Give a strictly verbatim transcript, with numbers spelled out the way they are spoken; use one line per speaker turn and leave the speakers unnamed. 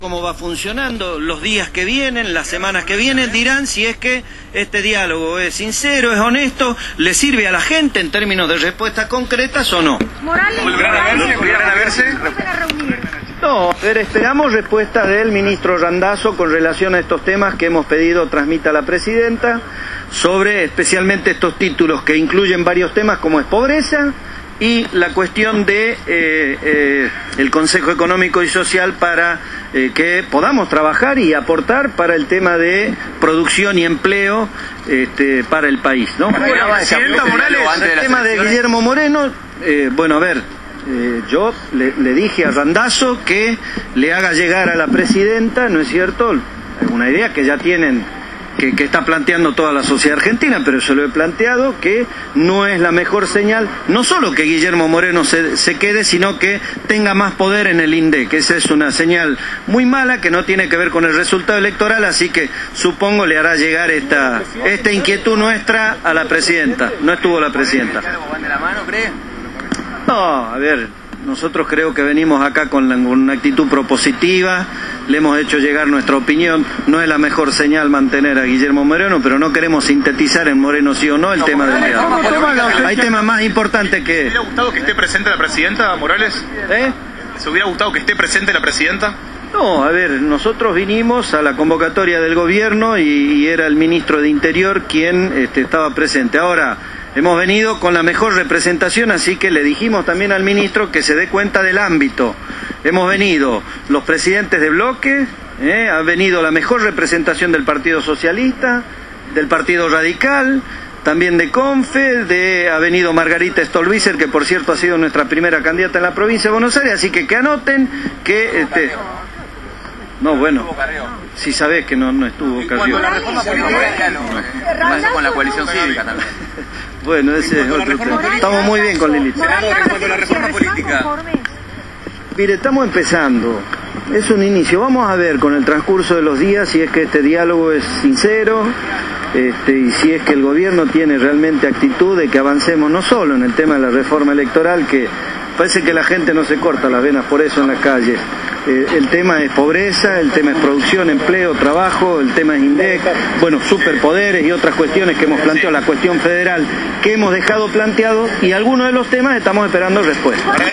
Cómo va funcionando los días que vienen, las semanas que vienen, dirán si es que este diálogo es sincero, es honesto, le sirve a la gente en términos de respuestas concretas o no.
Morales,
¿Volverán a verse? ¿Volverán a verse?
No, pero esperamos respuesta del ministro Randazzo con relación a estos temas que hemos pedido transmita la presidenta, sobre especialmente estos títulos que incluyen varios temas como es pobreza y la cuestión de eh, eh, el Consejo Económico y Social para eh, que podamos trabajar y aportar para el tema de producción y empleo este, para el país, ¿no?
Bueno, Presidenta Morales,
el tema de Guillermo Moreno, eh, bueno, a ver, eh, yo le, le dije a Randazzo que le haga llegar a la presidenta, ¿no es cierto?, una idea que ya tienen, Que, que está planteando toda la sociedad argentina, pero yo lo he planteado, que no es la mejor señal, no solo que Guillermo Moreno se, se quede, sino que tenga más poder en el INDEC, que esa es una señal muy mala, que no tiene que ver con el resultado electoral, así que supongo le hará llegar esta, esta inquietud nuestra a la presidenta. No estuvo la presidenta. No, a ver, nosotros creo que venimos acá con, la, con una actitud propositiva, le hemos hecho llegar nuestra opinión, no es la mejor señal mantener a Guillermo Moreno, pero no queremos sintetizar en Moreno sí o no el tema del diálogo. Hay temas más importantes que...
¿Le hubiera gustado que esté presente la presidenta, Morales?
¿Eh?
¿Se hubiera gustado que esté presente la presidenta?
No, a ver, nosotros vinimos a la convocatoria del gobierno y, y era el ministro de Interior quien este, estaba presente. Ahora, hemos venido con la mejor representación, así que le dijimos también al ministro que se dé cuenta del ámbito. Hemos venido los presidentes de bloque, eh, ha venido la mejor representación del Partido Socialista, del Partido Radical, también de CONFE, de, ha venido Margarita Stolbizer, que por cierto ha sido nuestra primera candidata en la provincia de Buenos Aires, así que que anoten que... Este, no, bueno, si sabés que no, no estuvo Carrió.
Con la reforma política, no, con la coalición cívica también.
Bueno, ese es otro tema. Estamos muy bien con Lilith.
Con la reforma política.
Mire, estamos empezando. Es un inicio. Vamos a ver con el transcurso de los días si es que este diálogo es sincero este, y si es que el gobierno tiene realmente actitud de que avancemos no solo en el tema de la reforma electoral, que parece que la gente no se corta las venas por eso en las calles. Eh, el tema es pobreza, el tema es producción, empleo, trabajo, el tema es INDEC, bueno, superpoderes y otras cuestiones que hemos planteado, la cuestión federal que hemos dejado planteado y algunos de los temas estamos esperando respuesta.